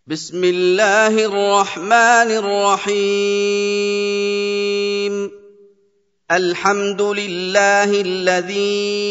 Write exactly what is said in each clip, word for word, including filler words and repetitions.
بسم الله الرحمن الرحيم الحمد لله الذي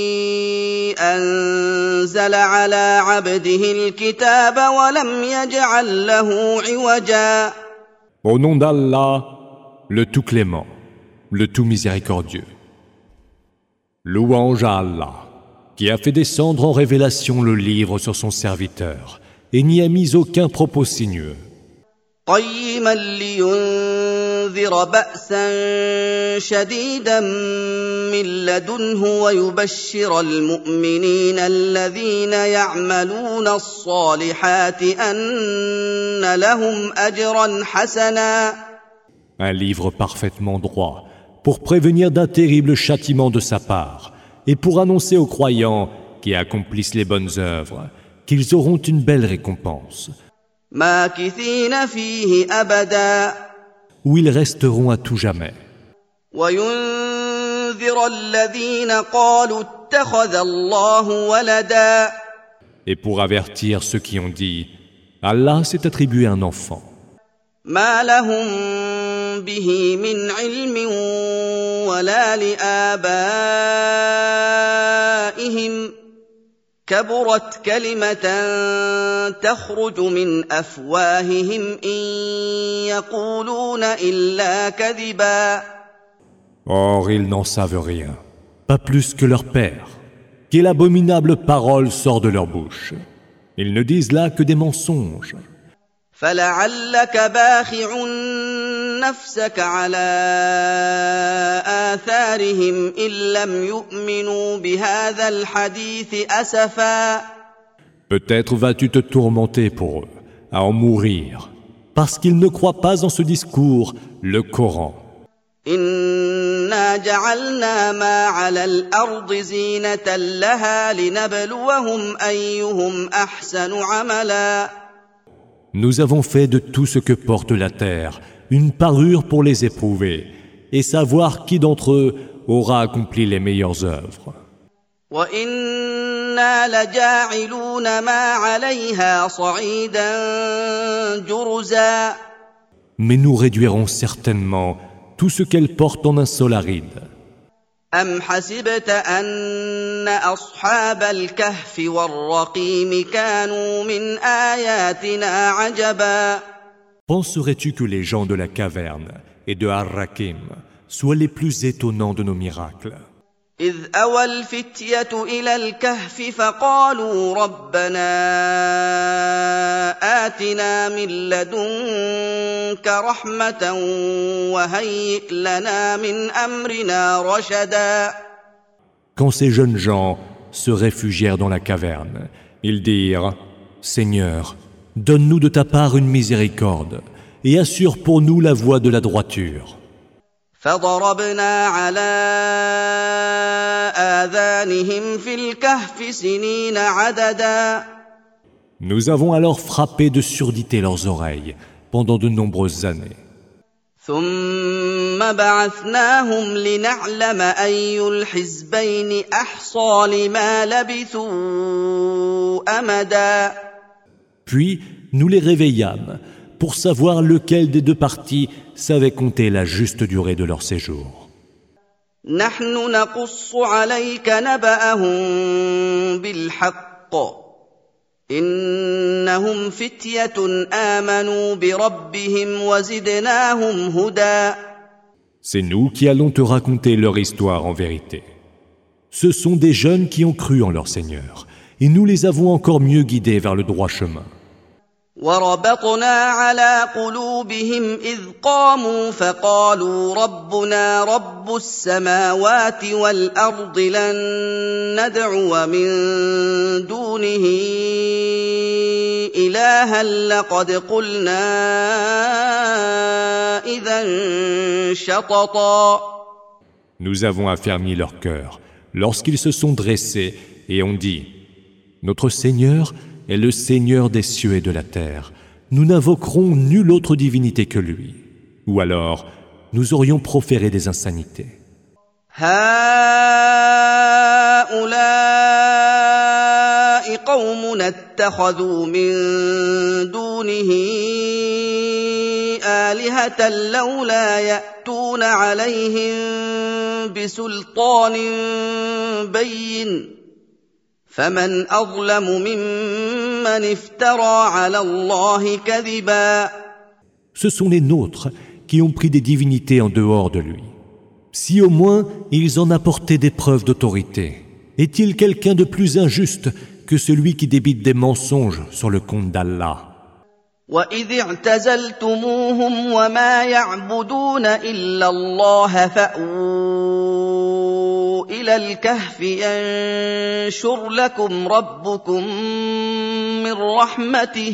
أنزل على عبده الكتاب ولم يجعل له عوجا. Au nom d'Allah, le tout clément, le tout miséricordieux. Louange à Allah, qui a fait descendre en révélation le livre sur son serviteur, et n'y a mis aucun propos sinueux. قيما لينذر بأسا شديدا من لدنه ويبشر المؤمنين الذين يعملون الصالحات أن لهم أجرا حسنا. Un livre parfaitement droit, pour prévenir d'un terrible châtiment de sa part, et pour annoncer aux croyants qui accomplissent les bonnes œuvres qu'ils auront une belle récompense, ماكثين فيه أبدا, où ils resteront à tout jamais. وينذر الذين قالوا اتخذ الله ولدا. Et pour avertir ceux qui ont dit Allah s'est attribué un enfant. ما لهم به من علم ولا لآبائهم كبرت كلمة تخرج من أفواههم إن يقولون إلا كذبا. Or ils n'en savent rien, pas plus que leur père. Quelle abominable parole sort de leur bouche. Ils ne disent là que des mensonges. فلعلك باخع نفسك على آثارهم إن لم يؤمنوا بهذا الحديث أسفا. Peut-être vas-tu te tourmenter pour eux, à en mourir, parce qu'ils ne croient pas en ce discours, le Coran. إنا جعلنا ما على الأرض زينة لها لنبلوهم أيهم أحسن عملا. Nous avons fait de tout ce que porte la terre une parure pour les éprouver et savoir qui d'entre eux aura accompli les meilleures œuvres. وَإِنَّا لَجَاعِلُونَ مَا عَلَيْهَا صَعِيدًا جُرُزًا. Mais nous réduirons certainement tout ce qu'elle porte en un sol aride. أَمْ حَسِبْتَ أَنَّ أَصْحَابَ الْكَهْفِ وَالرَّقِيمِ كَانُوا مِنْ آيَاتِنَا عَجَبًا. Penserais-tu que les gens de la caverne et de Ar-Rakim soient les plus étonnants de nos miracles? إِذْ أَوَى الْفِتْيَةُ إِلَى الْكَهْفِ فَقَالُوا رَبَّنَا آتِنَا مِن لَّدُنكَ رَحْمَةً وَهَيِّئْ لَنَا مِنْ أَمْرِنَا رَشَدًا. Quand ces jeunes gens se réfugièrent dans la caverne, ils dirent « Seigneur, donne-nous de ta part une miséricorde et assure pour nous la voie de la droiture. » فضربنا على آذانهم في الكهف سنين عددا. Nous avons alors frappé de surdité leurs oreilles pendant de nombreuses années. ثم بعثناهم لنعلم أي الحزبين أحصى لما لبثوا أمدا. Puis nous les réveillâmes pour savoir lequel des deux parties savait compter la juste durée de leur séjour. نحن نقص عليك نبأهم بالحق إنهم فتية آمنوا بربهم وزدناهم هدى. C'est nous qui allons te raconter leur histoire en vérité. Ce sont des jeunes qui ont cru en leur Seigneur, et nous les avons encore mieux guidés vers le droit chemin. وربطنا على قلوبهم إذ قاموا فقالوا ربنا رب السماوات والأرض لن ندعو من دونه إلها لقد قلنا إذا شططا. Nous avons affermi leur cœur lorsqu'ils se sont dressés et ont dit « Notre Seigneur est le Seigneur des cieux et de la terre. Nous n'invoquerons nulle autre divinité que lui. » Ou alors, nous aurions proféré des insanités. هؤلاء قومنا اتخذوا من دون دونه آلهة لولا يأتون عليهم بسلطان بين فمن أظلم ممن افترى على الله كذبا. Ce sont les nôtres qui ont pris des divinités en dehors de lui. Si au moins ils en apportaient des preuves d'autorité, est-il quelqu'un de plus injuste que celui qui débite des mensonges sur le compte d'Allah? وَإِذِ اعْتَزَلْتُمُوهُمْ وَمَا يَعْبُدُونَ إِلَّا اللَّهَ فَأْوُوا إِلَى الْكَهْفِ يَنشُرْ لَكُمْ رَبُّكُم مِّن رَّحْمَتِهِ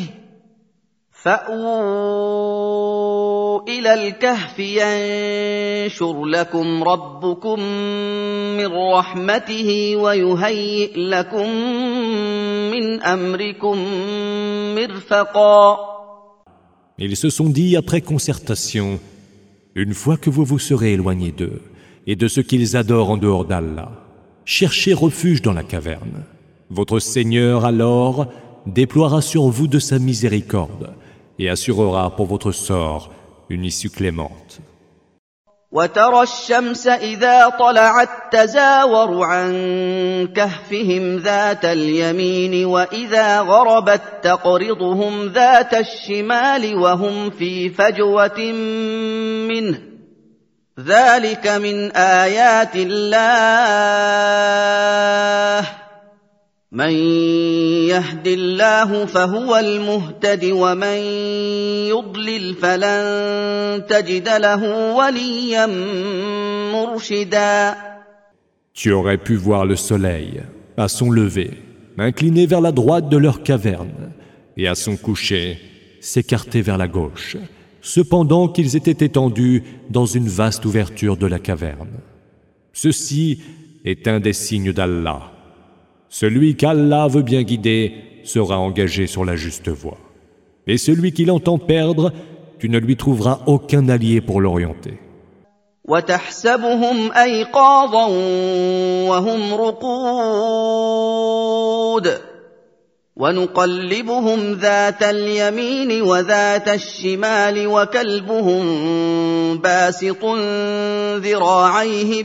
فَأْوُوا إِلَى الْكَهْفِ يَنشُرْ لَكُمْ رَبُّكُم مِّن رَّحْمَتِهِ وَيُهَيِّئْ لَكُم مِّنْ أَمْرِكُم مِّرْفَقًا. Ils se sont dit après concertation, une fois que vous vous serez éloignés d'eux et de ce qu'ils adorent en dehors d'Allah, cherchez refuge dans la caverne. Votre Seigneur alors déploiera sur vous de sa miséricorde et assurera pour votre sort une issue clémente. وَتَرَى الشَّمْسَ إِذَا طَلَعَت تَّزَاوَرُ عَن كَهْفِهِمْ ذَاتَ الْيَمِينِ وَإِذَا غَرَبَت تَّقْرِضُهُمْ ذَاتَ الشِّمَالِ وَهُمْ فِي فَجْوَةٍ مِّنْهُ ذَلِكَ مِنْ آيَاتِ اللَّهِ مَن يَهْدِ اللَّهُ فَهُوَ الْمُهْتَدِ وَمَن يُضْلِلْ فَلَن تَجِدَ لَهُ وَلِيًّا مُّرْشِدًا. Tu aurais pu voir le soleil, à son lever, incliné vers la droite de leur caverne, et à son coucher, s'écarter vers la gauche, cependant qu'ils étaient étendus dans une vaste ouverture de la caverne. Ceci est un des signes d'Allah. Celui qu'Allah veut bien guider sera engagé sur la juste voie. Et celui qui l'entend perdre, tu ne lui trouveras aucun allié pour l'orienter. وَتَحْسَبُهُمْ أَيْقَاظًا وَهُمْ رُقُودٌ وَنُقَلِّبُهُمْ ذَاتَ الْيَمِينِ وَذَاتَ الشِّمَالِ وَكَلْبُهُم بَاسِطٌ ذِرَاعَيْهِ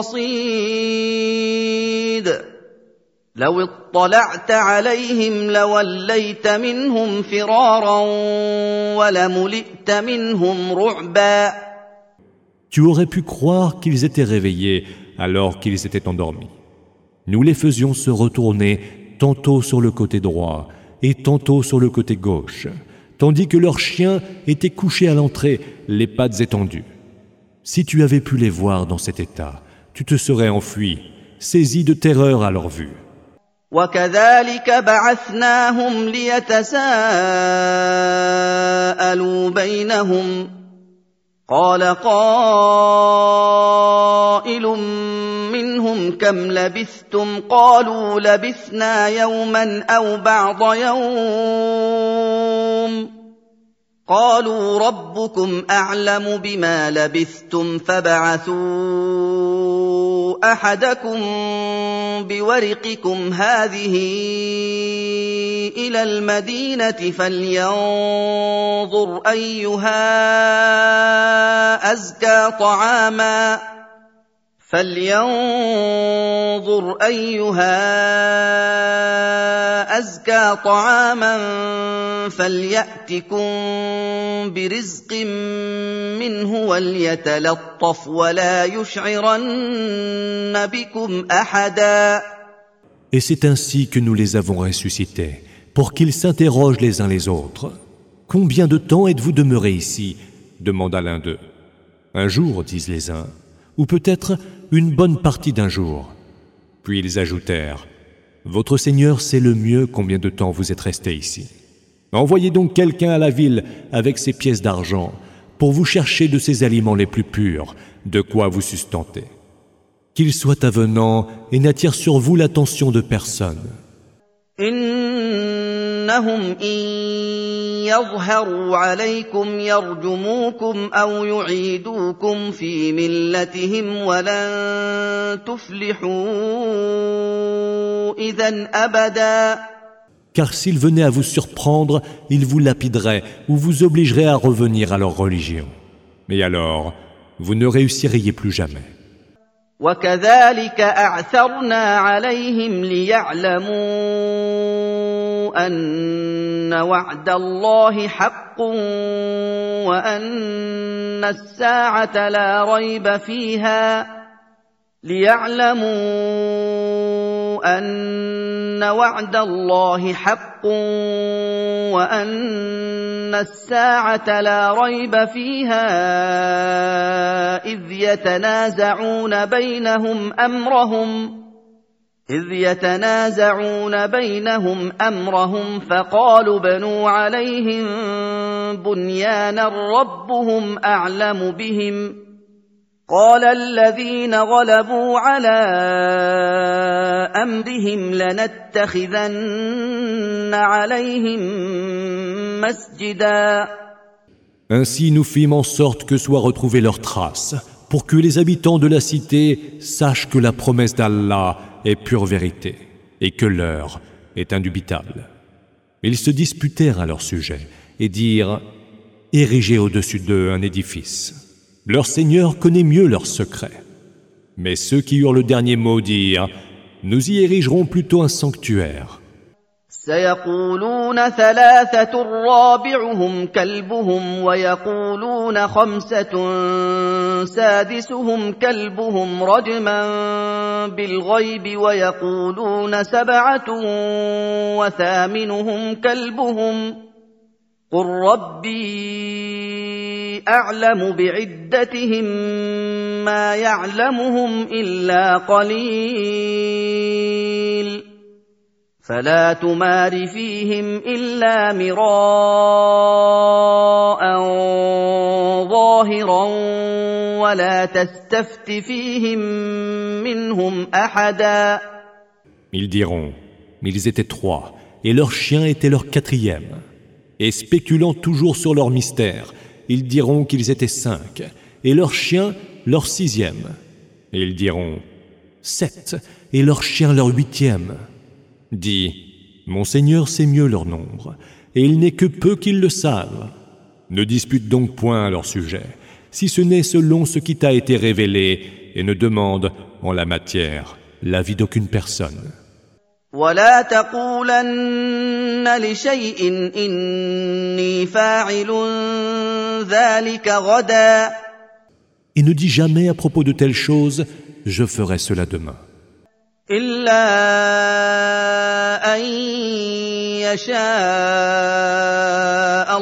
بِالْوَصِيدِ لو اطلعت عليهم لوليت منهم فرارا ولملئت منهم رعبا. Tu aurais pu croire qu'ils étaient réveillés alors qu'ils étaient endormis. Nous les faisions se retourner tantôt sur le côté droit et tantôt sur le côté gauche, tandis que leurs chiens étaient couchés à l'entrée, les pattes étendues. Si tu avais pu les voir dans cet état, tu te serais enfui, saisi de terreur à leur vue. وَكَذَلِكَ بَعَثْنَاهُمْ لِيَتَسَاءَلُوا بَيْنَهُمْ قَالَ قَائِلٌ مِّنْهُمْ كَمْ لَبِثْتُمْ قَالُوا لَبِثْنَا يَوْمًا أَوْ بَعْضَ يَوْمٍ قَالُوا رَبُّكُمْ أَعْلَمُ بِمَا لَبِثْتُمْ فَابْعَثُوا أَحَدَكُم بِوَرِقِكُمْ هَٰذِهِ إِلَى الْمَدِينَةِ فَلْيَنظُرْ أَيُّهَا أَزْكَىٰ طَعَامًا فَلْيَنظُرْ أَيُّهَا أَزْكَىٰ طَعَامًا فَلْيَأْتِكُم بِرِزْقٍ مِّنْهُ وَلْيَتَلَطَّفْ وَلَا يُشْعِرَنَّ بِكُمْ أَحَدًا. Et c'est ainsi que nous les avons ressuscités, pour qu'ils s'interrogent les uns les autres. Combien de temps êtes-vous demeurés ici? Demanda l'un d'eux. Un jour, disent les uns, ou peut-être une bonne partie d'un jour. Puis ils ajoutèrent, votre Seigneur sait le mieux combien de temps vous êtes restés ici. Envoyez donc quelqu'un à la ville avec ses pièces d'argent pour vous chercher de ces aliments les plus purs, de quoi vous sustenter. Qu'il soit avenant et n'attire sur vous l'attention de personne. إنهم إن يظهروا عليكم يرجموكم أو يعيدوكم في ملتهم ولن تفلحوا إذا أبدا. car s'ils venaient à vous surprendre, ils vous lapideraient ou vous obligeraient à revenir à leur religion. Mais alors, vous ne réussiriez plus jamais. وكذلك أعثرنا عليهم ليعلموا أن وعد الله حق وأن الساعة لا ريب فيها ليعلموا أن وعد الله حق وأن الساعة لا ريب فيها إذ يتنازعون بينهم أمرهم إذ يتنازعون بينهم أمرهم فقالوا بنوا عليهم بنيانا ربهم أعلم بهم قال الذين غلبوا على أمرهم لنتخذن عليهم مسجدا. Ainsi nous fîmes en sorte que soient retrouvées leurs traces, pour que les habitants de la cité sachent que la promesse d'Allah est pure vérité, et que l'heure est indubitable. Ils se disputèrent à leur sujet, et dirent « Érigez au-dessus d'eux un édifice. » Leur Seigneur connaît mieux leurs secrets. Mais ceux qui eurent le dernier mot dirent « Nous y érigerons plutôt un sanctuaire. » سيقولون ثلاثة رابعهم كلبهم ويقولون خمسة سادسهم كلبهم رجما بالغيب ويقولون سبعة وثامنهم كلبهم قل ربي أعلم بعدتهم ما يعلمهم إلا قليل فلا تمار فيهم إلا مراء ظاهرا ولا تستفت فيهم منهم أحدا. Ils diront, ils étaient trois, et leur chien était leur quatrième. Et spéculant toujours sur leur mystère, ils diront qu'ils étaient cinq, et leur chien leur sixième. Et ils diront, sept, et leur chien leur huitième. Dis, mon Seigneur sait mieux leur nombre, et il n'est que peu qu'ils le savent. Ne dispute donc point à leur sujet, si ce n'est selon ce qui t'a été révélé, et ne demande, en la matière, l'avis d'aucune personne. ولا تقولن لشيء إني فاعل ذلك غدا. Et ne dis jamais à propos de telle chose, je ferai cela demain. إلا أن يشاء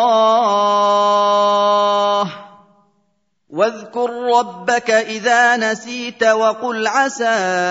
الله واذكر ربك إذا نسيت وقل عسى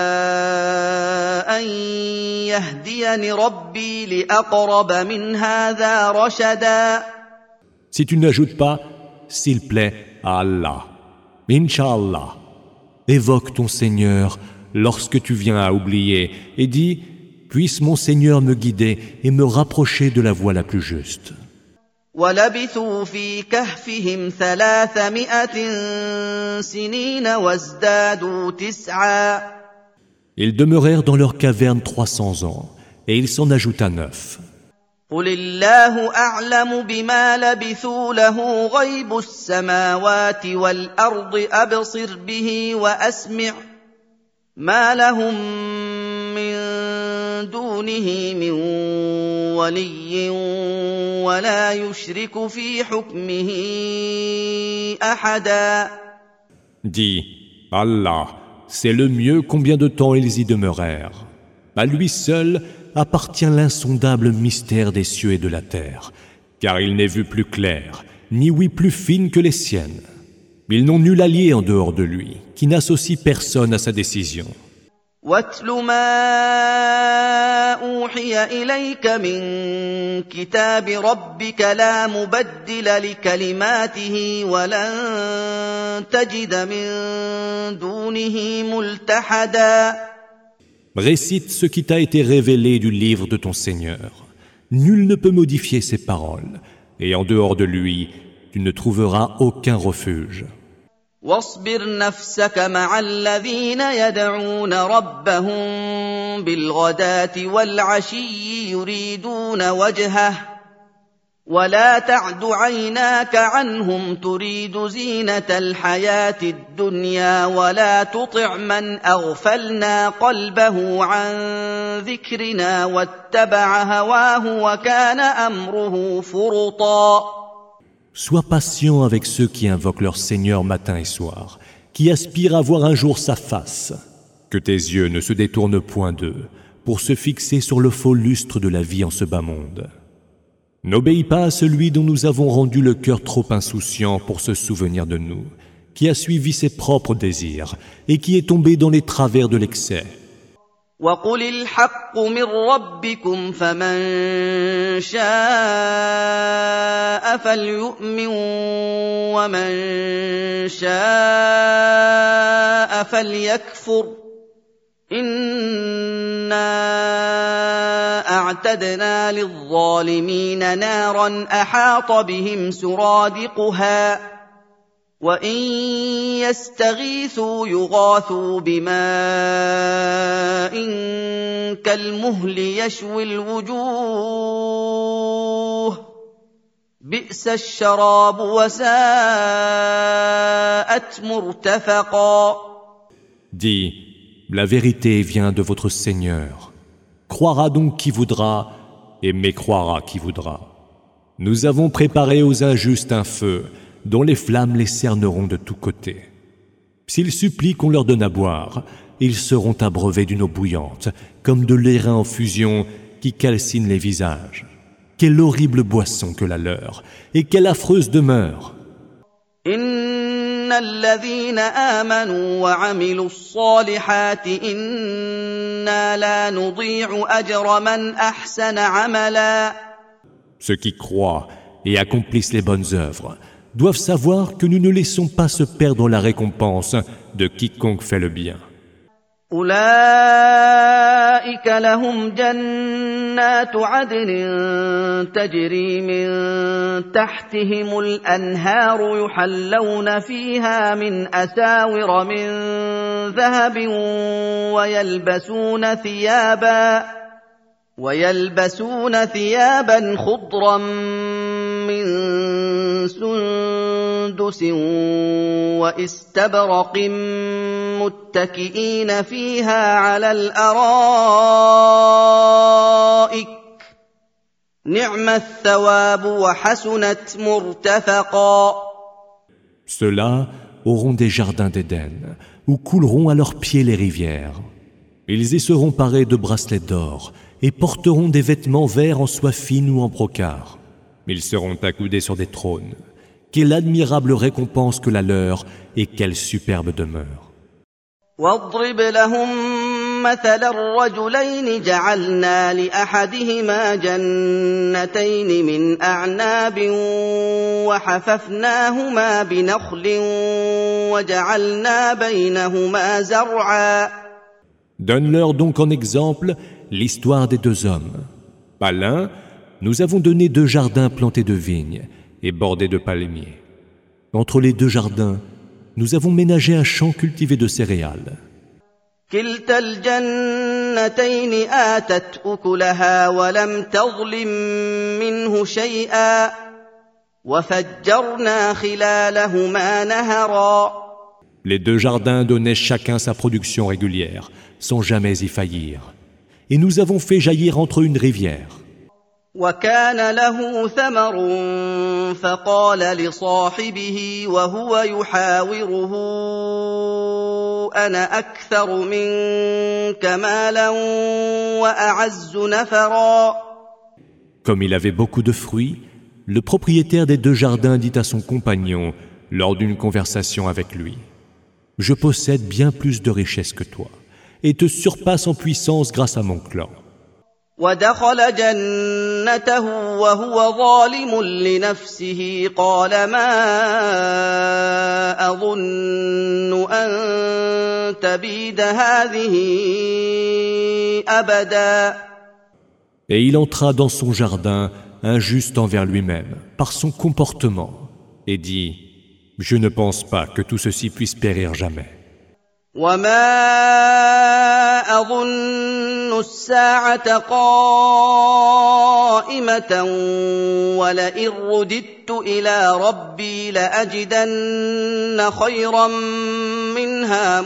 أن يهديني ربي لأقرب من هذا رشدا. Si tu n'ajoutes pas, s'il plaît à Allah, Inch'Allah, évoque ton Seigneur lorsque tu viens à oublier et dis « Puisse mon Seigneur me guider et me rapprocher de la voie la plus juste. » وَلَبِثُوا فِي كَهْفِهِمْ ثَلَاثَمِائَةٍ سِنِينَ وَازْدَادُوا تِسْعًا. Ils demeurèrent dans leur caverne trois cents ans, et il s'en ajouta neuf. قُلِ اللَّهُ أَعْلَمُ بِمَا لَبِثُوا لَهُ غَيْبُ السَّمَاوَاتِ وَالْأَرْضِ أَبْصِرْ بِهِ وَأَسْمِعْ مَا لَهُم مِّن دُونِهِ مِن وَلِيٍّ وَلَا يُشْرِكُ فِي حُكْمِهِ أَحَدًا. Dis, Allah, c'est le mieux combien de temps ils y demeurèrent. À lui seul appartient l'insondable mystère des cieux et de la terre, car il n'est vu plus clair, ni ouïe plus fine que les siennes. Ils n'ont nul allié en dehors de lui, qui n'associe personne à sa décision. وَاتْلُ مَا أُوحِيَ إِلَيْكَ مِن كِتَابِ رَبِّكَ لَا مُبَدِّلَ لِكَلِمَاتِهِ وَلَن تَجِدَ مِن دُونِهِ مُلْتَحَدًا. Récite ce qui t'a été révélé du livre de ton Seigneur. Nul ne peut modifier ses paroles, et en dehors de lui, tu ne trouveras aucun refuge. واصبر نفسك مع الذين يدعون ربهم بالغداة والعشي يريدون وجهه ولا تعد عيناك عنهم تريد زينة الحياة الدنيا ولا تطع من أغفلنا قلبه عن ذكرنا واتبع هواه وكان أمره فرطا. Sois patient avec ceux qui invoquent leur Seigneur matin et soir, qui aspirent à voir un jour sa face. Que tes yeux ne se détournent point d'eux pour se fixer sur le faux lustre de la vie en ce bas monde. N'obéis pas à celui dont nous avons rendu le cœur trop insouciant pour se souvenir de nous, qui a suivi ses propres désirs et qui est tombé dans les travers de l'excès. وَقُلِ الْحَقُّ مِنْ رَبِّكُمْ فَمَنْ شَاءَ فَلْيُؤْمِنْ وَمَنْ شَاءَ فَلْيَكْفُرْ إِنَّا أَعْتَدْنَا لِلظَّالِمِينَ نَارًا أَحَاطَ بِهِمْ سُرَادِقُهَا وَإِنْ يَسْتَغِيثُوا يُغَاثُوا بِمَاءٍ كَالْمُهْلِ يَشْوِي الْوُجُوهَ بِئْسَ الشَّرَابُ وَسَاءَتْ مُرْتَفَقًا. Dis, la vérité vient de votre Seigneur. Croira donc qui voudra et mécroira qui voudra. Nous avons préparé aux injustes un feu dont les flammes les cerneront de tous côtés. S'ils supplient qu'on leur donne à boire, ils seront abreuvés d'une eau bouillante, comme de l'airain en fusion qui calcine les visages. Quelle horrible boisson que la leur, et quelle affreuse demeure! إن الذين آمنوا وعملوا الصالحات إنا لا نضيع أجر من أحسن عملا. Ceux qui croient et accomplissent les bonnes œuvres doivent savoir que nous ne laissons pas se perdre la récompense de quiconque fait le bien. أولئك لهم جنات عدن تجري من تحتهم الأنهار يحلون فيها من أساور من ذهب ويلبسون ثيابا ويلبسون ثيابا خضرا من سندس واستبرق متكئين فيها على الأرائك نعم الثواب وحسنت مرتفقا. Ceux-là auront des jardins d'Éden où couleront à leurs pieds les rivières. Ils y seront parés de bracelets d'or et porteront des vêtements verts en soie fine ou en brocart. Ils seront accoudés sur des trônes. Quelle admirable récompense que la leur et quelle superbe demeure. واضرب لهم مثل الرجلين جعلنا لأحدهما جنتين من أعناب وحففناهما بنخل وجعلنا بينهما زرعا. Donne-leur donc en exemple l'histoire des deux hommes. À l'un, nous avons donné deux jardins plantés de vignes et bordés de palmiers. Entre les deux jardins, nous avons ménagé un champ cultivé de céréales. كلتا الجنتين آتت أكلها ولم تظلم منه شيئا وفجرنا خلالهما نهرا. Les deux jardins donnaient chacun sa production régulière, sans jamais y faillir. Et nous avons fait jaillir entre eux une rivière. وكان له ثمر فقال لصاحبه وهو يحاوره أنا أكثر منك مالا وأعز نفرا. Comme il avait beaucoup de fruits, le propriétaire des deux jardins dit à son compagnon lors d'une conversation avec lui: Je possède bien plus de richesses que toi et te surpasse en puissance grâce à mon clan. ودخل جنته وهو ظالم لنفسه قال ما أظن أن تبيد هذه أبدا. Et il entra dans son jardin injuste envers lui-même par son comportement et dit: Je ne pense pas que tout ceci puisse périr jamais. وما أظن الساعة قائمة ولئن رددت إلى ربي لأجدن خيرا منها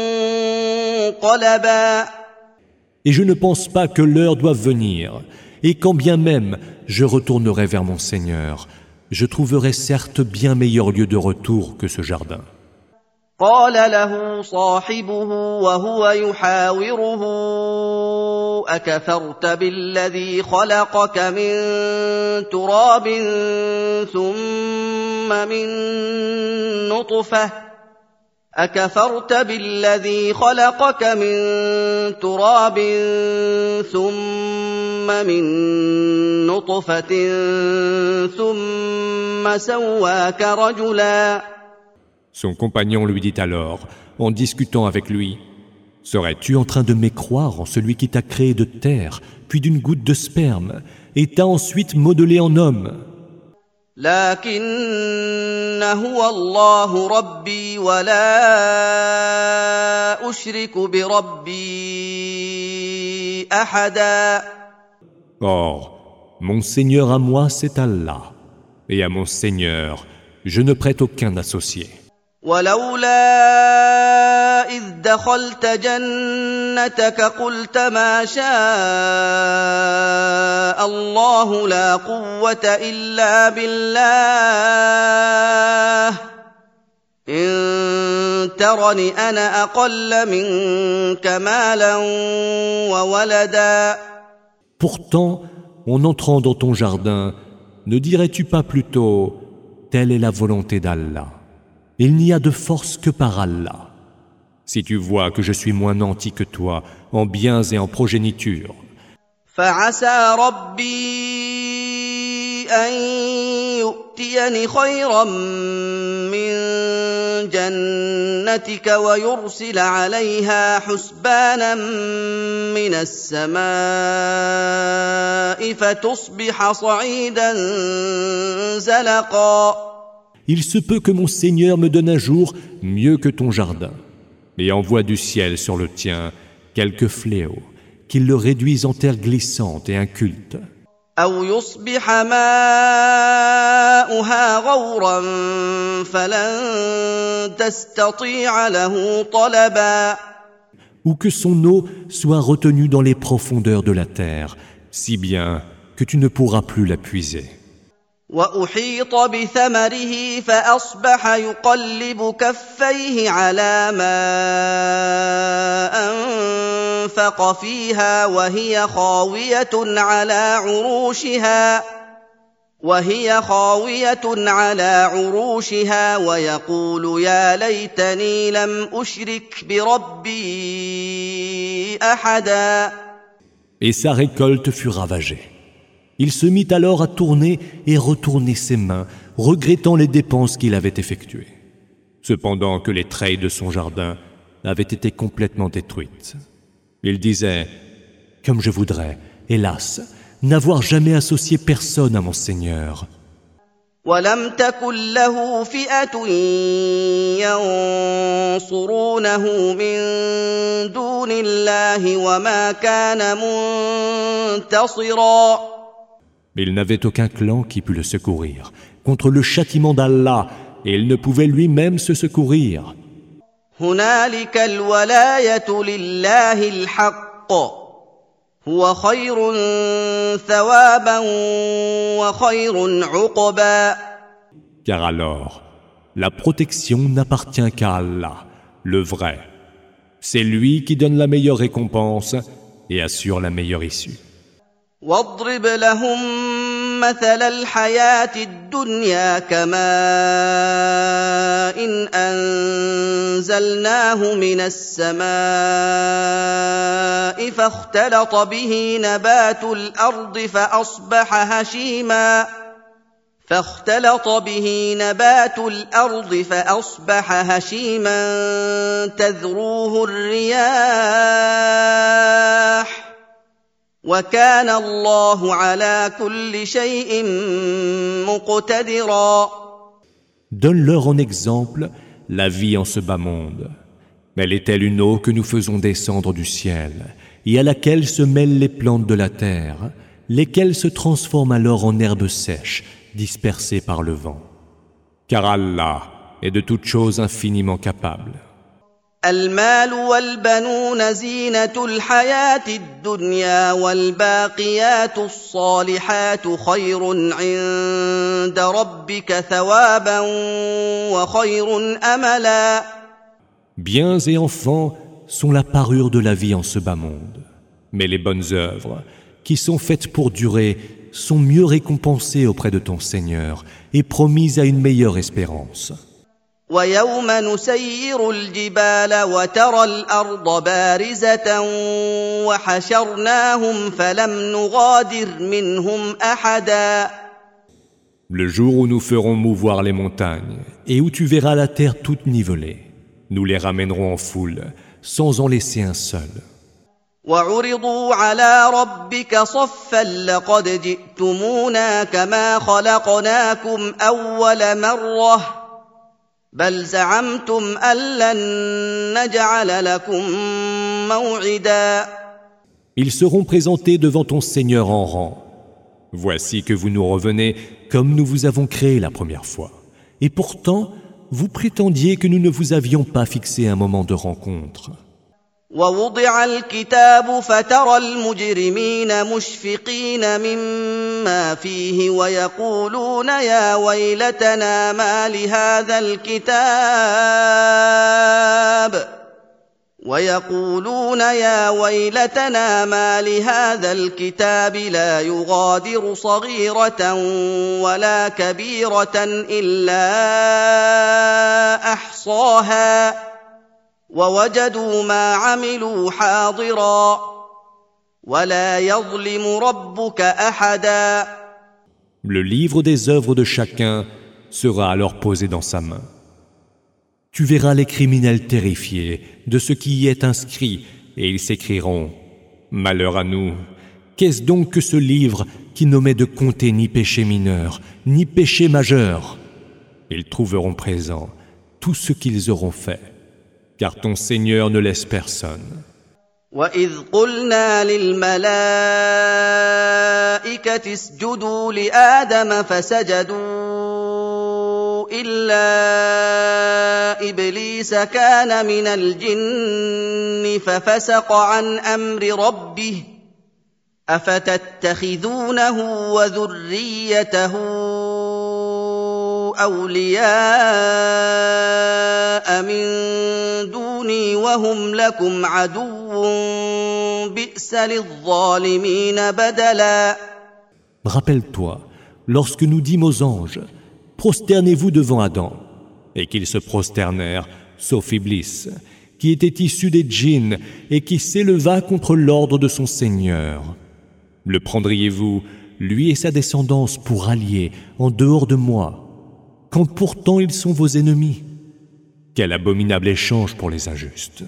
منقلبا. Et je ne pense pas que l'heure doive venir, et quand bien même je retournerai vers mon Seigneur, je trouverai certes bien meilleur lieu de retour que ce jardin. قال له صاحبه وهو يحاوره أكفرت بالذي خلقك من تراب ثم من نطفة أكفرت بالذي خلقك من تراب ثم من نطفة ثم سواك رجلاً. Son compagnon lui dit alors, en discutant avec lui, « Serais-tu en train de mécroire en celui qui t'a créé de terre, puis d'une goutte de sperme, et t'a ensuite modelé en homme ?» لكن هو الله ربي ولا أشرك بربي أحدا. Or, mon Seigneur à moi, c'est Allah, et à mon Seigneur, je ne prête aucun associé. ولولا إذ دخلت جنتك قلت ما شاء الله لا قوة إلا بالله إن ترني أنا أقل منك مالا وولدا. Pourtant, en entrant dans ton jardin, ne dirais-tu pas plutôt « Telle est la volonté d'Allah ». Il n'y a de force que par Allah. Si tu vois que je suis moins nanti que toi, en biens et en progéniture. فعسى ربي أن يؤتيني خيرا من جنتك ويرسل عليها حسبانا من السماء فتصبح صعيدا زلقا. Il se peut que mon Seigneur me donne un jour mieux que ton jardin, et envoie du ciel sur le tien quelques fléaux, qu'ils le réduisent en terre glissante et inculte. أو يصبح ماؤها غورا فلن تستطيع له طلبا. Ou que son eau soit retenue dans les profondeurs de la terre, si bien que tu ne pourras plus la puiser. وأحيط بثمره فأصبح يقلب كفيه على ما أنفق فيها وهي خاوية على عروشها وهي خاوية على عروشها ويقول يا ليتني لم أشرك بربي أحدا. Et sa récolte fut ravagée. Il se mit alors à tourner et retourner ses mains, regrettant les dépenses qu'il avait effectuées. Cependant que les treilles de son jardin avaient été complètement détruites. Il disait « Comme je voudrais, hélas, n'avoir jamais associé personne à mon Seigneur. » ولم تكن له فئة ينصرونه من دون الله وما كان منتصرا. Il n'avait aucun clan qui pût le secourir contre le châtiment d'Allah, et il ne pouvait lui-même se secourir. هنالك الولاية لله الحق هو خير ثوابا وخير عقبا. Car alors, la protection n'appartient qu'à Allah, le vrai. C'est lui qui donne la meilleure récompense et assure la meilleure issue. واضرب لهم مثل الحياة الدنيا كماء إن أنزلناه من السماء فاختلط به نبات الأرض فأصبح هشيما فاختلط به نبات الأرض فأصبح هشيما تذروه الرياح وكان الله على كل شيء مقتدرا. Donne-leur en exemple la vie en ce bas monde. Elle est telle une eau que nous faisons descendre du ciel, et à laquelle se mêlent les plantes de la terre, lesquelles se transforment alors en herbes sèches, dispersées par le vent. Car Allah est de toutes choses infiniment capable. المال والبنون زينة الحياة الدنيا والباقيات الصالحات خير عند ربك ثوابا وخير أملا. Biens et enfants sont la parure de la vie en ce bas monde. Mais les bonnes œuvres, qui sont faites pour durer, sont mieux récompensées auprès de ton Seigneur et promises à une meilleure espérance. ويوم نسير الجبال وترى الأرض بارزة وحشرناهم فلم نغادر منهم أحدا. Le jour où nous ferons mouvoir les montagnes et où tu verras la terre toute nivelée, nous les ramènerons en foule, sans en laisser un seul. وعرضوا على ربك صفا لقد جئتمونا كما خلقناكم أول مرة بل زعمتم أن لن نجعل لكم موعدا. Ils seront présentés devant ton Seigneur en rang. Voici que vous nous revenez comme nous vous avons créé la première fois. Et pourtant, vous prétendiez que nous ne vous avions pas fixé un moment de rencontre. ووضع الكتاب فترى المجرمين مشفقين مما فيه ويقولون يا ويلتنا ما لهذا الكتاب ويقولون يا ويلتنا ما لهذا الكتاب لا يغادر صغيرة ولا كبيرة إلا أحصاها ووجدوا ما عملوا حاضرا ولا يظلم ربك أحدا. Le livre des œuvres de chacun sera alors posé dans sa main. Tu verras les criminels terrifiés de ce qui y est inscrit, et ils s'écrieront « Malheur à nous, qu'est-ce donc que ce livre qui n'omet de compter ni péché mineur, ni péché majeur ?» Ils trouveront présent tout ce qu'ils auront fait, car ton Seigneur ne laisse personne. وَإِذْ قُلْنَا لِلْمَلَائِكَةِ اسْجُدُوا لِآدَمَ فَسَجَدُوا إِلَّا إِبْلِيسَ كَانَ مِنَ الْجِنِّ فَفَسَقَ عَنْ أَمْرِ رَبِّهِ أَفَتَتَّخِذُونَهُ وَذُرِّيَّتَهُ أَوْلِيَاءَ مِن دوني وهم لكم عدو بئس للظالمين بدلا. Rappelle-toi, lorsque nous dîmes aux anges, prosternez-vous devant Adam, et qu'ils se prosternèrent, sauf Iblis, qui était issu des djinns et qui s'éleva contre l'ordre de son Seigneur. Le prendriez-vous, lui et sa descendance, pour alliés en dehors de moi, quand pourtant ils sont vos ennemis? Quel abominable échange pour les injustes.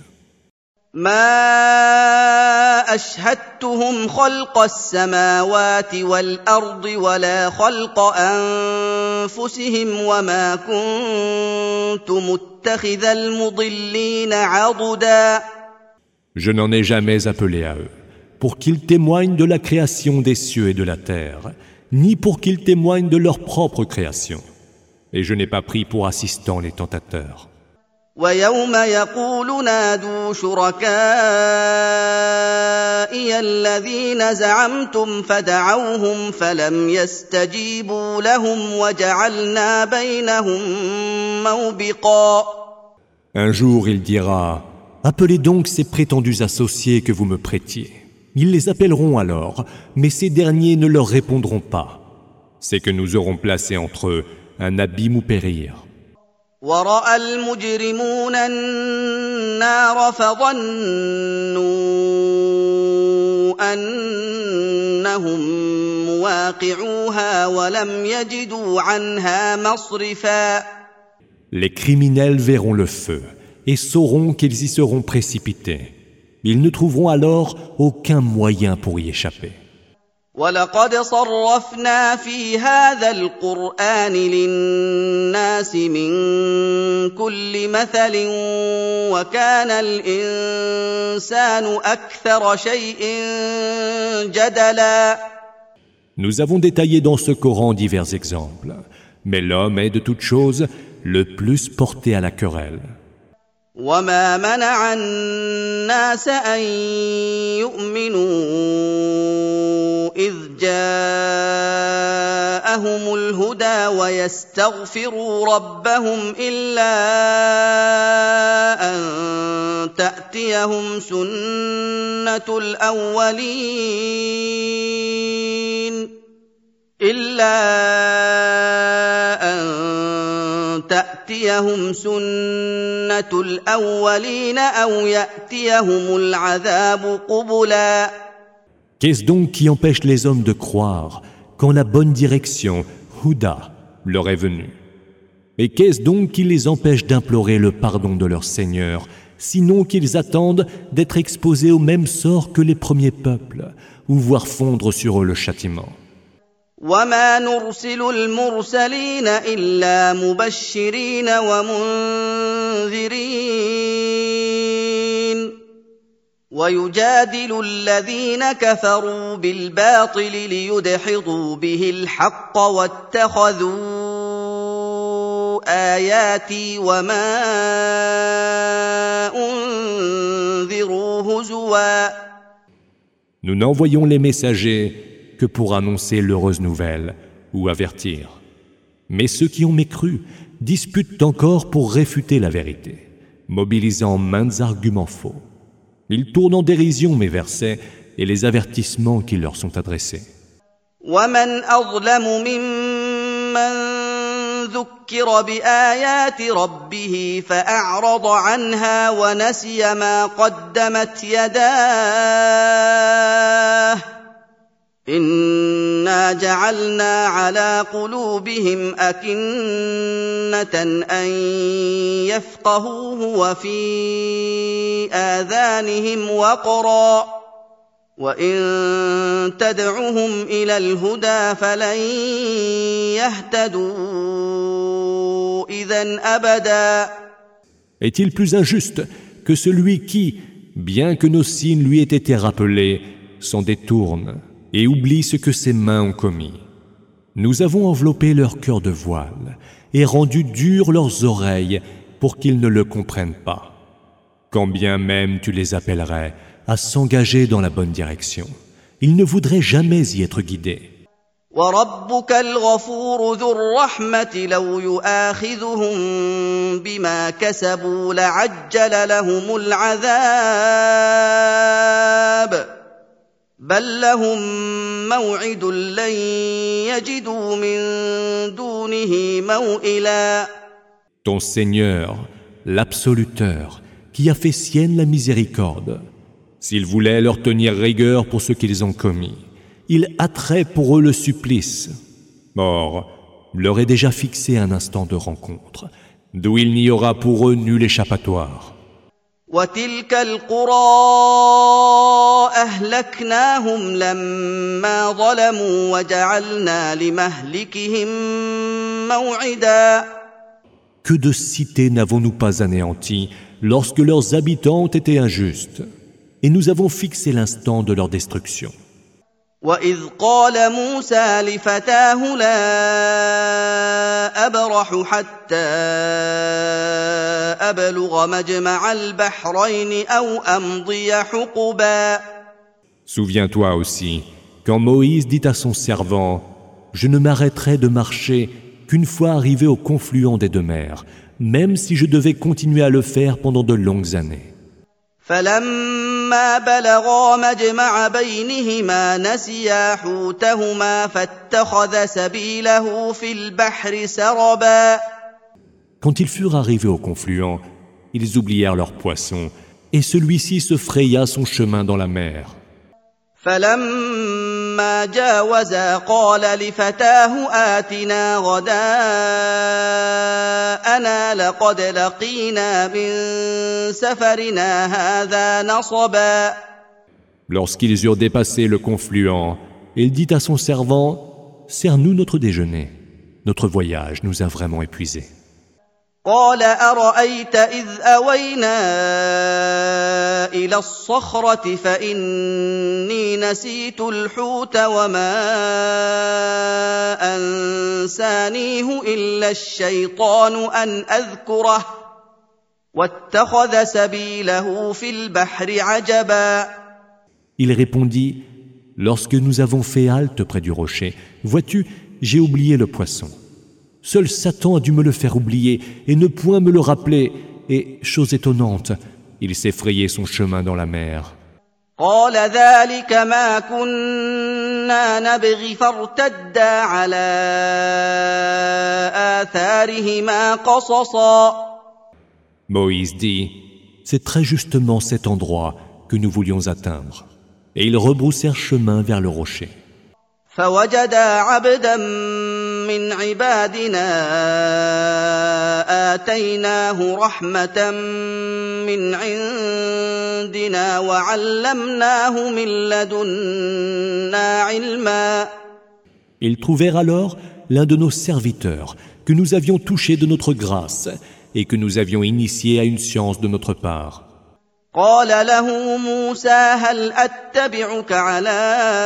ما أشهدتهم خلق السماوات والأرض ولا خلق أنفسهم وما كنت متخذ المضلين عضدا. Je n'en ai jamais appelé à eux, pour qu'ils témoignent de la création des cieux et de la terre, ni pour qu'ils témoignent de leur propre création. Et je n'ai pas pris pour assistants les tentateurs. ويوم يقول نادوا شركائي الذين زعمتم فدعوهم فلم يستجيبوا لهم وجعلنا بينهم موبقا. Un jour il dira, appelez donc ces prétendus associés que vous me prêtiez. Ils les appelleront alors, mais ces derniers ne leur répondront pas. C'est que nous aurons placé entre eux un abîme où périr. ورأى المجرمون النار فظنوا أنهم مواقعوها ولم يجدوا عنها مصرفا. Les criminels verront le feu et sauront qu'ils y seront précipités. Ils ne trouveront alors aucun moyen pour y échapper. وَلَقَدْ صَرَّفْنَا فِي هَذَا الْقُرْآنِ لِلنَّاسِ مِنْ كُلِّ مَثَلٍ وَكَانَ الْإِنسَانُ أَكْثَرَ شَيْءٍ جَدَلًا. Nous avons détaillé dans ce Coran divers exemples, mais l'homme est de toute chose le plus porté à la querelle. وَمَا مَنَعَ النَّاسَ أَن يُؤْمِنُوا إِذْ جَاءَهُمُ الْهُدَىٰ وَيَسْتَغْفِرُوا رَبَّهُمْ إِلَّا أَن تَأْتِيَهُمْ سُنَّةُ الْأَوَّلِينَ إِلَّا أَن تأتيهم سنة الأولين أو يأتيهم العذاب قبلا. Qu'est-ce donc qui empêche les hommes de croire quand la bonne direction, Huda, leur est venue? Et qu'est-ce donc qui les empêche d'implorer le pardon de leur Seigneur, sinon qu'ils attendent d'être exposés au même sort que les premiers peuples, ou voir fondre sur eux le châtiment? وَمَا نُرْسِلُ الْمُرْسَلِينَ إِلَّا مُبَشِّرِينَ وَمُنذِرِينَ وَيُجَادِلُ الَّذِينَ كَفَرُوا بِالْبَاطِلِ لِيُدْحِضُوا بِهِ الْحَقَّ وَاتَّخَذُوا آيَاتِي وَمَا أُنذِرُوا هُزُوًا. Nous n'envoyons les messagers que pour annoncer l'heureuse nouvelle ou avertir. Mais ceux qui ont mécru disputent encore pour réfuter la vérité, mobilisant maintes arguments faux. Ils tournent en dérision mes versets et les avertissements qui leur sont adressés. وَمَنْ أَظْلَمُ مِمَّنْ ذُكِّرَ بِآيَاتِ رَبِّهِ فَأَعْرَضَ عَنْهَا وَنَسِيَ مَا قَدَّمَتْ يَدَاهُ إِنَّا جَعَلْنَا عَلَىٰ قُلُوبِهِمْ أَكِنَّةً أَن يَفْقَهُوهُ وَفِي آذَانِهِمْ وَقْرًا وَإِن تَدْعُهُمْ إِلَى الْهُدَىٰ فَلَن يَهْتَدُوا إِذًا أَبَدًا. Est-il plus injuste que celui qui, bien que nos signes lui aient été rappelés, s'en détourne et oublie ce que ses mains ont commis? Nous avons enveloppé leur cœur de voile et rendu dures leurs oreilles pour qu'ils ne le comprennent pas. Quand bien même tu les appellerais à s'engager dans la bonne direction, ils ne voudraient jamais y être guidés. وَرَبُّكَ الْغَفُورُ ذُو الرَّحْمَةِ لَوْ يُؤَاخِذُهُم بِمَا كَسَبُوا لَعَجَّلَ لَهُمُ الْعَذَابَ بَل لَّهُم مَّوْعِدٌ لَّن يَجِدُوا مِن دُونِهِ مَوْئِلًا. Ton Seigneur, l'Absoluteur, qui a fait sienne la miséricorde, s'il voulait leur tenir rigueur pour ce qu'ils ont commis, il hâterait pour eux le supplice. Or, leur est déjà fixé un instant de rencontre, d'où il n'y aura pour eux nul échappatoire. وَتِلْكَ الْقُرَىٰ أَهْلَكْنَاهُمْ لَمَّا ظَلَمُوا وَجَعَلْنَا لِمَهْلِكِهِم مَّوْعِدًا. Que de cités n'avons-nous pas anéanties lorsque leurs habitants ont été injustes, et nous avons fixé l'instant de leur destruction. وَإِذْ قَالَ مُوسَىٰ لِفَتَاهُ لَا أَبْرَحُ حَتَّىٰ أَبْلُغَ مَجْمَعَ الْبَحْرَيْنِ أَوْ أَمْضِيَ حُقُبًا. Souviens-toi aussi, quand Moïse dit à son servant « Je ne m'arrêterai de marcher qu'une fois arrivé au confluent des deux mers, même si je devais continuer à le faire pendant de longues années. » فَلَمَّا بَلَغَا مَجْمَعَ بَيْنِهِمَا نَسِيَا حُوتَهُمَا فَاتَّخَذَ سَبِيلَهُ فِي الْبَحْرِ سَرَبًا. Quand ils furent arrivés au confluent, ils oublièrent leur poisson, et celui-ci se fraya son chemin dans la mer. فَلَمَّا جَاوَزَا قَالَ لِفَتَاهُ آتِنَا غَدَاءَنَا لَقَدْ لَقِينَا مِن سَفَرِنَا هَٰذَا نَصَبًا. Lorsqu'ils eurent dépassé le confluent, il dit à son servant « Sers-nous notre déjeuner. Notre voyage nous a vraiment épuisés. » قال أرأيت إذ أوينا إلى الصخرة فإني نسيت الحوت وما أنسانيه إلا الشيطان أن أذكره واتخذ سبيله في البحر عجبا. Il répondit « Lorsque nous avons fait halte près du rocher, vois-tu, j'ai oublié le poisson. Seul Satan a dû me le faire oublier et ne point me le rappeler. Et, chose étonnante, il s'est frayé son chemin dans la mer. » قال ذلك ما كنا نبغي فارتدا على آثارهما قصصا. Moïse dit « C'est très justement cet endroit que nous voulions atteindre. » Et ils rebroussèrent chemin vers le rocher. فوجدا عبدا من عبادنا آتيناه رحمة من عندنا وعلمناه من لدنا علما. Ils trouvèrent alors l'un de nos serviteurs que nous avions touché de notre grâce et que nous avions initié à une science de notre part. قال له موسى هل أتبعك على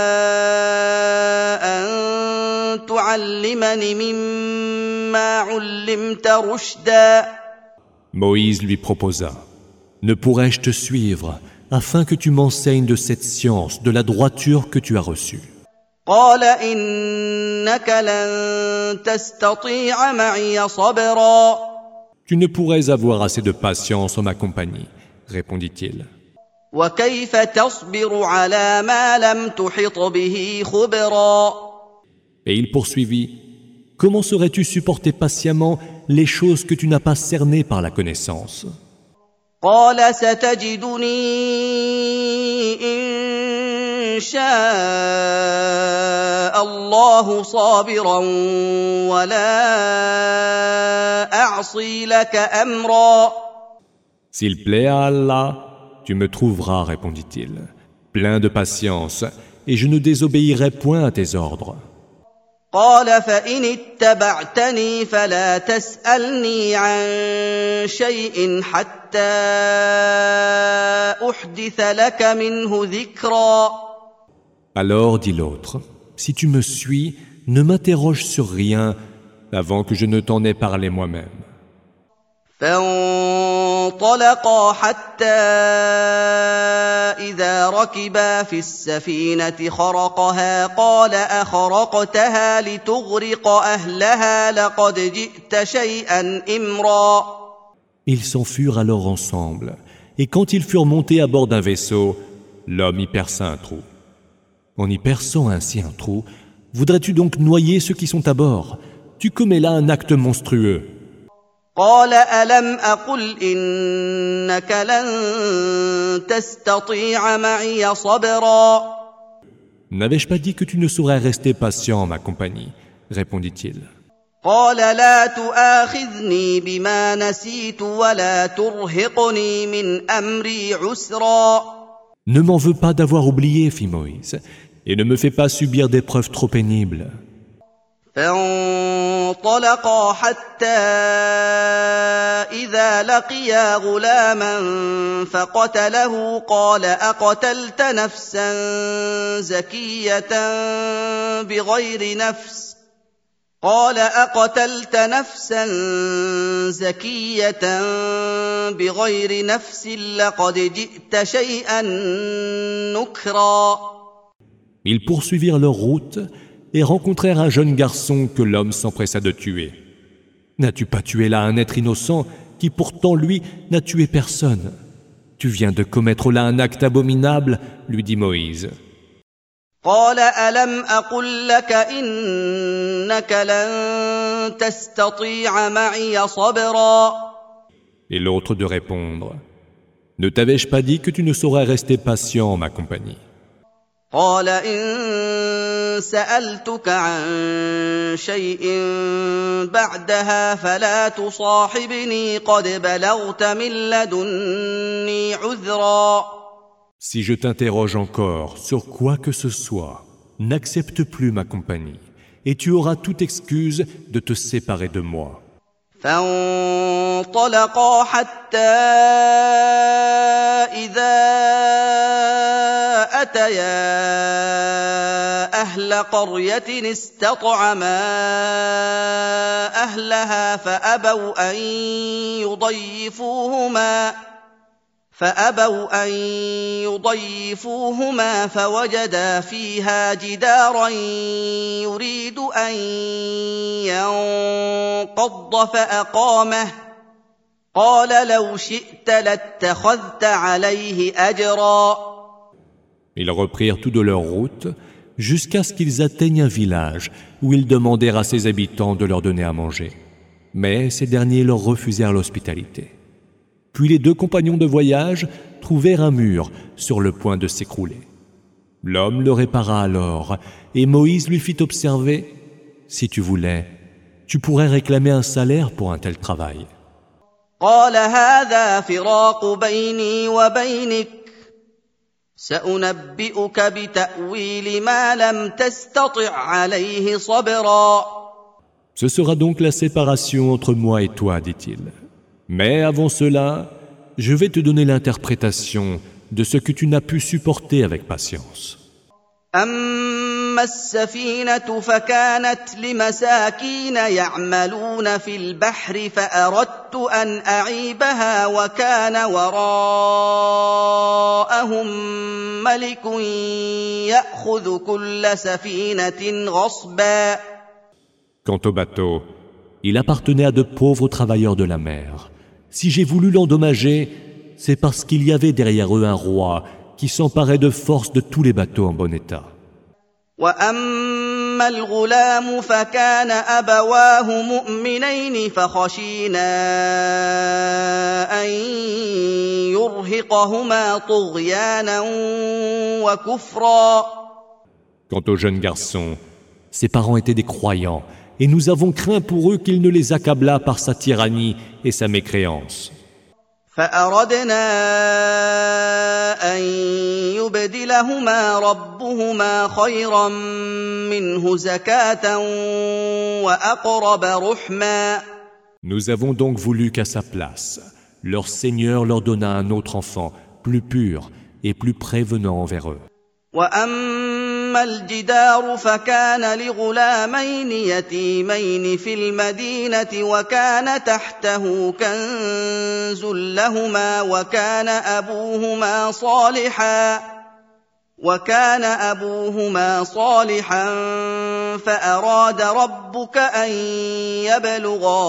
أن تعلمني مما علمت رشدا. Moïse lui proposa « Ne pourrais-je te suivre afin que tu m'enseignes de cette science, de la droiture que tu as reçue ?» قال إنك لن تستطيع معي صبرا. Tu ne pourrais avoir assez de patience en ma compagnie, répondit-il. وكيف تصبر على ما لم تحط به خبرا. Et il poursuivit, comment saurais-tu supporter patiemment les choses que tu n'as pas cernées par la connaissance? قال ستجدني إن شاء الله صابرا ولا أعصي لك أمرا. S'il plaît à Allah, tu me trouveras, répondit-il, plein de patience, et je ne désobéirai point à tes ordres. قال فإن اتبعتني فلا تسألني عن شيء حتى أحدث لك منه ذكرا. Alors, dit l'autre, si tu me suis, ne m'interroge sur rien avant que je ne t'en ai parlé moi-même. فانطلقا حتى إذا ركبا في السفينة خرقها قال أخرقتها لتغرق أهلها لقد جئت شيئا إمرا. Ils s'enfurent alors ensemble, et quand ils furent montés à bord d'un vaisseau, l'homme y perça un trou. En y perçant ainsi un trou, voudrais-tu donc noyer ceux qui sont à bord? Tu commets là un acte monstrueux. قال ألم أقل إنك لن تستطيع معي صبرا. N'avais-je pas dit que tu ne saurais rester patient en ma compagnie? Répondit-il. قال لا تؤاخذني بما نسيت ولا ترهقني من أمري عسرا. Ne m'en veux pas d'avoir oublié, fit Moïse, et ne me fais pas subir d'épreuves trop pénibles. فانطلقا حتى إذا لقيا غلاما فقتله قال أقتلت نفسا زكية بغير نفس قال أقتلت نفسا زكية بغير نفس لقد جئت شيئا نكرا. Ils poursuivirent leur route et rencontrèrent un jeune garçon que l'homme s'empressa de tuer. N'as-tu pas tué là un être innocent qui pourtant lui n'a tué personne? Tu viens de commettre là un acte abominable, lui dit Moïse. قال ألم أقل لك إنك لن تستطيع معي صبرا. Et l'autre de répondre, ne t'avais-je pas dit que tu ne saurais rester patient en ma compagnie? قال إن سألتك عن شيء بعدها فلا تصاحبني قد بلغت من لدني عذرا. Si je t'interroge encore sur quoi que ce soit, n'accepte plus ma compagnie, et tu auras toute excuse de te séparer de moi. فانطلقا حتى إذا أتيا أهل قرية استطعما أهلها فأبوا أن يضيفوهما فأبوا أن يضيفوهما فوجدا فيها جدارا يريد أن ينقض فأقامه قال لو شئت لاتخذت عليه أجرا. Ils reprirent tout de leur route jusqu'à ce qu'ils atteignent un village où ils demandèrent à ses habitants de leur donner à manger. Mais ces derniers leur refusèrent l'hospitalité. Puis les deux compagnons de voyage trouvèrent un mur sur le point de s'écrouler. L'homme le répara alors, et Moïse lui fit observer « Si tu voulais, tu pourrais réclamer un salaire pour un tel travail. » قال هذا فراق بيني وبينك سأنبئك بتأويل ما لم تستطع عليه صبرا. Ce sera donc la séparation entre moi et toi, dit-il. Mais avant cela, je vais te donner l'interprétation de ce que tu n'as pu supporter avec patience. أما السفينة فكانت لمساكين يعملون في البحر فأردت أن أعيبها وكان وراءهم ملك يأخذ كل سفينة غصبا. Quant au bateau, il appartenait à de pauvres travailleurs de la mer. Si j'ai voulu l'endommager, c'est parce qu'il y avait derrière eux un roi qui s'emparait de force de tous les bateaux en bon état. وأما الغلام فكان أبواه مؤمنين فخشينا أن يرهقهما طغيانا وكفرا. Quant au jeune garçon, ses parents étaient des croyants, et nous avons craint pour eux qu'il ne les accablât par sa tyrannie et sa mécréance. فأردنا أن يبدلهما ربهما خيرا منه زكاة وأقرب رحما. Nous avons donc voulu qu'à sa place, leur Seigneur leur donnât un autre enfant, plus pur et plus prévenant envers eux. وأما الجدار فكان لغلامين يتيمين في المدينة وكان تحته كنز لهما وكان أبوهما صالحا وكان أبوهما صالحا فأراد ربك أن يبلغا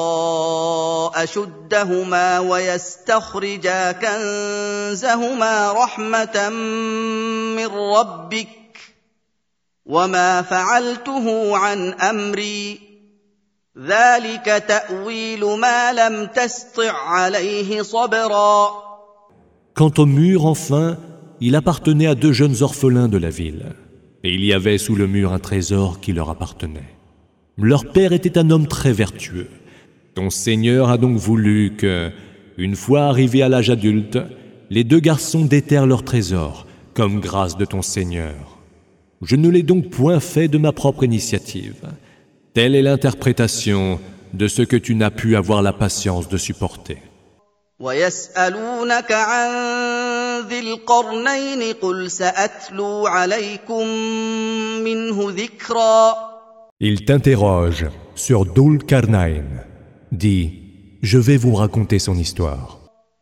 أشدهما ويستخرجا كنزهما رحمة من ربك وما فعلته عن أمري ذلك تأويل ما لم تسطع عليه صبرا. Quant au mur, enfin, il appartenait à deux jeunes orphelins de la ville. Et il y avait sous le mur un trésor qui leur appartenait. Leur père était un homme très vertueux. Ton Seigneur a donc voulu que, une fois arrivés à l'âge adulte, les deux garçons déterrent leur trésor, comme grâce de ton Seigneur. Je ne l'ai donc point fait de ma propre initiative. Telle est l'interprétation de ce que tu n'as pu avoir la patience de supporter. ويسألونك عن ذي القرنين قل سأتلو عليكم منه ذكرا. Il t'interroge sur Dhul Qarnayn. Dis, je vais vous raconter son histoire.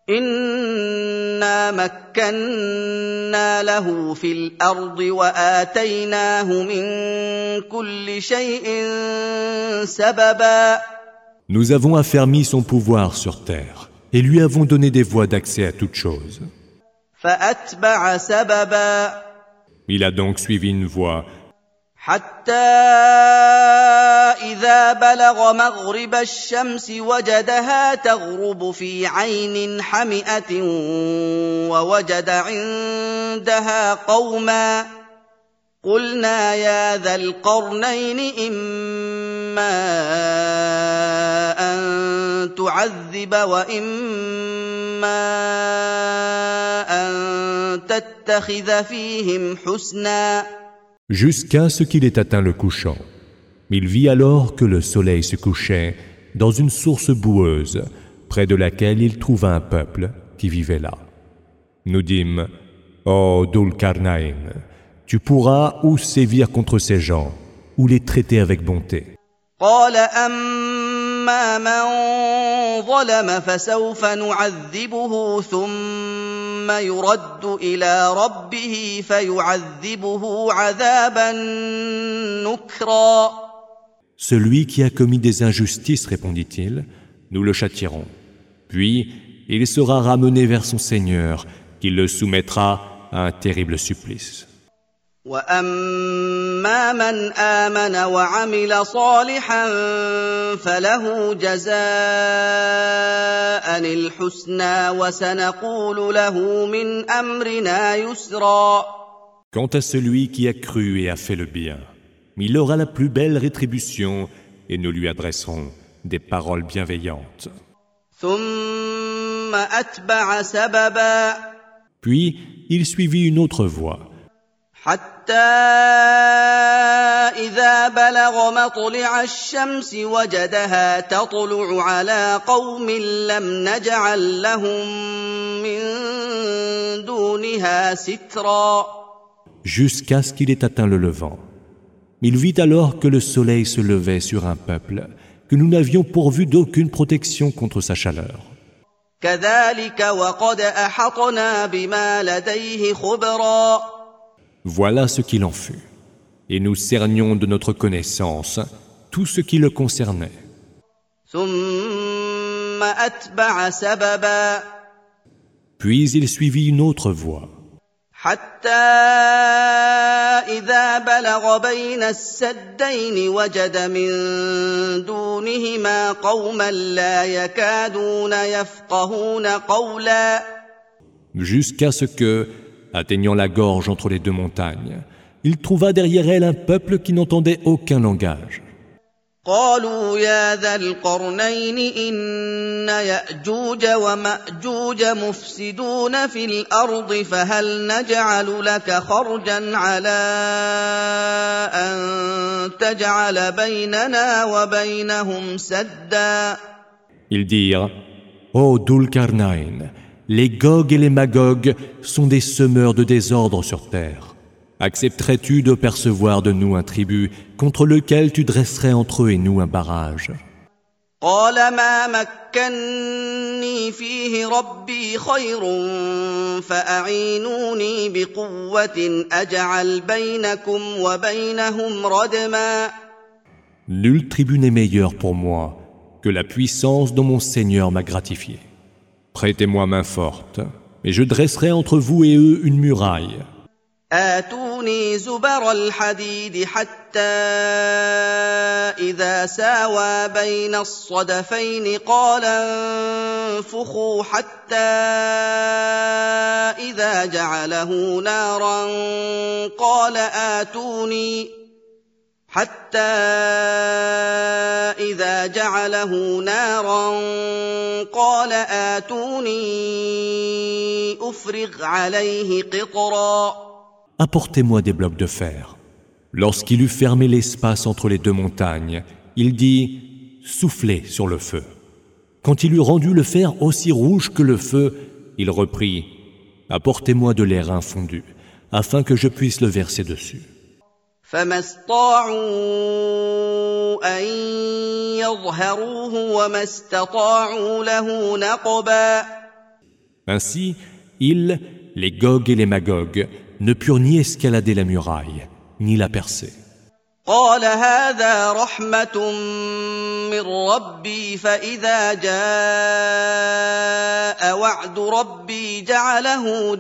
إنا مكنا له في الأرض وآتيناه من كل شيء سببا. Nous avons affermi son pouvoir sur terre et lui avons donné des voies d'accès à toutes choses. فأتبع سببا. Il a donc suivi une voie حتى إذا بلغ مغرب الشمس وجدها تغرب في عين حمئة ووجد عندها قوما قلنا يا ذا القرنين إما أن تعذب وإما أن تتخذ فيهم حسنا. jusqu'à ce qu'il ait atteint le couchant. Il vit alors que le soleil se couchait dans une source boueuse, près de laquelle il trouva un peuple qui vivait là. Nous dîmes, « Ô Dhul-Qarnayn, tu pourras ou sévir contre ces gens, ou les traiter avec bonté. » قال أما من ظلم فسوف نعذبه ثم يرد إلى ربه فيعذبه عذابا نكرا. Celui qui a commis des injustices, répondit-il, nous le châtierons. Puis il sera ramené vers son Seigneur, qui le soumettra à un terrible supplice. وَأَمَّا مَنْ آمَنَ وَعَمِلَ صَالِحًا فَلَهُ جَزَاءً الْحُسْنَى وَسَنَقُولُ لَهُ مِنْ أَمْرِنَا يُسْرًا. Quant à celui qui a cru et a fait le bien, il aura la plus belle rétribution et nous lui adresserons des paroles bienveillantes. ثُمَّ أَتْبَعَ سَبَبًا. Puis il suivit une autre voie. حتى إذا بلغ مطلع الشمس وجدها تطلع على قوم لم نجعل لهم من دونها سترا. Jusqu'à ce qu'il ait atteint le levant. Il vit alors que le soleil se levait sur un peuple que nous n'avions pourvu d'aucune protection contre sa chaleur. كذلك وقد أحطنا بما لديه خبرا. Voilà ce qu'il en fut. Et nous cernions de notre connaissance tout ce qui le concernait. ثم أتبع سببا. Puis il suivit une autre voie. حتى إذا بلغ بين السدين وجد من دونهما قوما لا يكادون يفقهون قولا. Jusqu'à ce que, atteignant la gorge entre les deux montagnes, il trouva derrière elle un peuple qui n'entendait aucun langage. قالوا يا ذا القرنين إن يأجوج ومأجوج مفسدون في الأرض فهل نجعل لك خرجا على أن تجعل بيننا وبينهم سدا. Ils dirent, ô Dhul-Qarnayn, les Gog et les Magog sont des semeurs de désordre sur terre. Accepterais-tu de percevoir de nous un tribut contre lequel tu dresserais entre eux et nous un barrage? قال ما مكني فيه ربي خير فأعينوني بقوة أجعل بينكم وبينهم ردما. Nul tribut n'est meilleur pour moi que la puissance dont mon Seigneur m'a gratifié. Prêtez-moi main forte, et je dresserai entre vous et eux une muraille. آتوني زبر الحديد حتى إذا ساوى بين الصدفين قال انفخوا حتى إذا جعله نارا قال آتوني حتى إذا جعله نارا قال آتوني أفرغ عليه قطرا. Apportez-moi des blocs de fer. Lorsqu'il eut fermé l'espace entre les deux montagnes, il dit « Soufflez sur le feu ». Quand il eut rendu le fer aussi rouge que le feu, il reprit « Apportez-moi de l'airain fondu, afin que je puisse le verser dessus. » فما استطاعوا أن يظهروه وما استطاعوا له نقبا. Ainsi, ils, les Gog et les Magog, ne purent ni escalader la muraille, ni la percer. قال هذا رحمة من ربي فإذا جاء وعد ربي جعله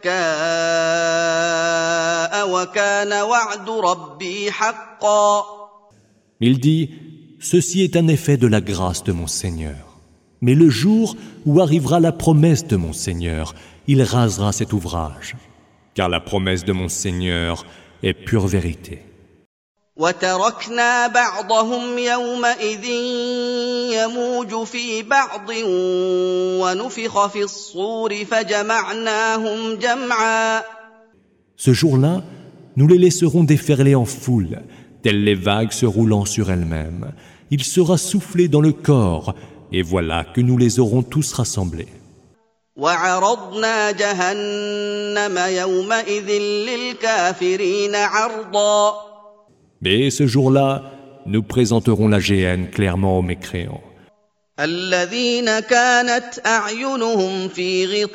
دكاء وكان وعد ربي حقا. Il dit, ceci est un effet de la grâce de mon Seigneur. Mais le jour où arrivera la promesse de mon Seigneur, il rasera cet ouvrage. Car la promesse de mon Seigneur est pure vérité. وتركنا بعضهم يومئذ يموج في بعض ونفخ في الصور فجمعناهم جمعا. Ce jour-là, nous les laisserons déferler en foule, telles les vagues se roulant sur elles-mêmes. Il sera soufflé dans le corps, et voilà que nous les aurons tous rassemblés. وعرضنا جهنم يومئذ للكافرين عرضا. Mais ce jour-là, nous présenterons la géhenne clairement aux mécréants. الذين كانت أعينهم في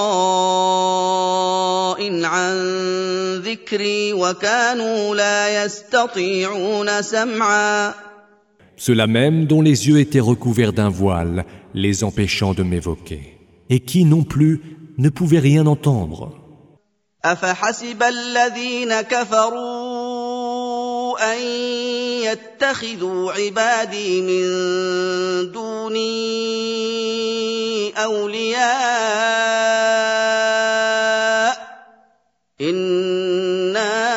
غطاء عن ذكري وكانوا لا يستطيعون سمعا. Ceux-là même dont les yeux étaient recouverts d'un voile, les empêchant de m'évoquer, et qui non plus ne pouvaient rien entendre. أفحسب الذين كفروا أن يتخذوا عبادي من دوني أولياء إنا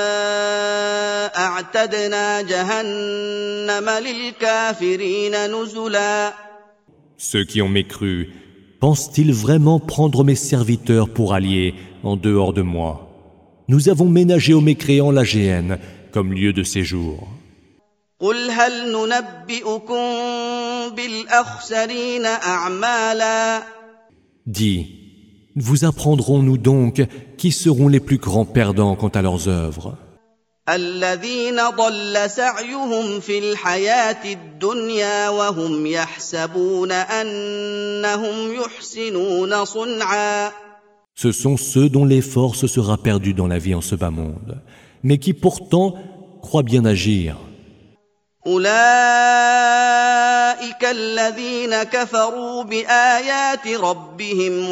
أعتدنا جهنم للكافرين نزلا. Ceux qui ont mécru, pensent-ils vraiment prendre mes serviteurs pour alliés en dehors de moi? Nous avons ménagé aux mécréants la géhenne comme lieu de séjour. قل هل ننبئكم بالأخسرين أعمالا. Dis, vous apprendrons-nous donc qui seront les plus grands perdants quant à leurs œuvres? الذين ضل سعيهم في الحياة الدنيا وهم يحسبون أنهم يحسنون صنعا. Ce sont ceux dont l'effort se sera perdu dans la vie en ce bas monde, mais qui pourtant croient bien agir. أولئك الذين كفروا بآيات ربهم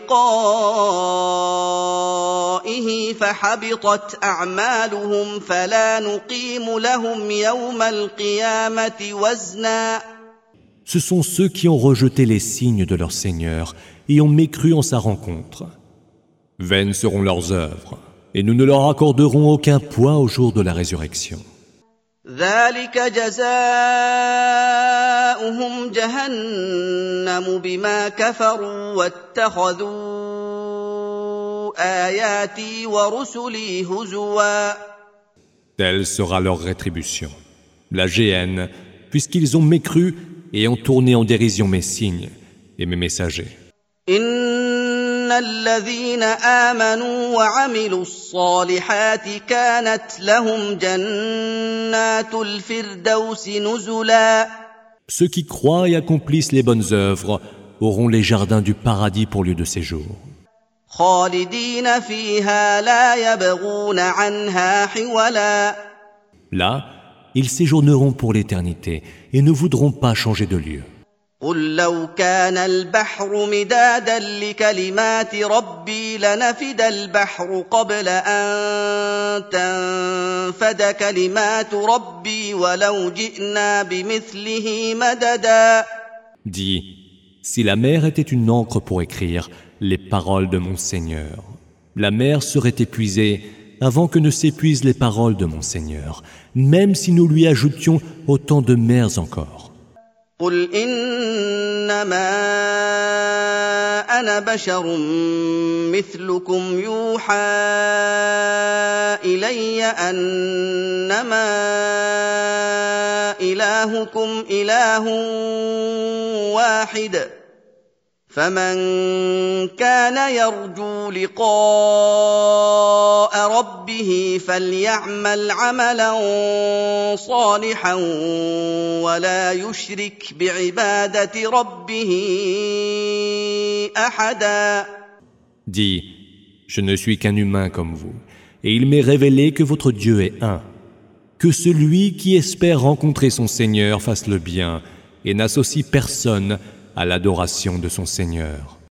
ولقائه فحبطت أعمالهم فلا نقيم لهم يوم القيامة وزنا. Ce sont ceux qui ont rejeté les signes de leur Seigneur et ont mécru en sa rencontre. Vaines seront leurs œuvres, et nous ne leur accorderons aucun poids au jour de la résurrection. ذلك جزاؤهم جهنم بما كفروا واتخذوا آياتي ورسلي هزوا. Telle sera leur rétribution, la géhenne, puisqu'ils ont mécru et ont tourné en dérision mes signes et mes messagers. إن الذين آمنوا وعملوا الصالحات كانت لهم جنات الفردوس نزلا. Ceux qui croient et accomplissent les bonnes œuvres auront les jardins du paradis pour lieu de séjour. خالدين فيها لا يبغون عنها حولا. Là, ils séjourneront pour l'éternité et ne voudront pas changer de lieu. قل لو كان البحر مدادا لكلمات ربي لنفد البحر قبل أن تنفد كلمات ربي ولو جئنا بمثله مددا. Dis, si la mer était une encre pour écrire les paroles de mon Seigneur, la mer serait épuisée avant que ne s'épuisent les paroles de mon Seigneur, même si nous lui ajoutions autant de mers encore. قل إنما أنا بشر مثلكم يوحى إلي أنما إلهكم إله واحد فمن كان يرجو لقاء ربه فليعمل عملا صالحا ولا يشرك بعبادة ربه أحدا. Dis, je ne suis qu'un humain comme vous, et il m'est révélé que votre Dieu est un. Que celui qui espère rencontrer son Seigneur fasse le bien et n'associe personne à l'adoration de son Seigneur.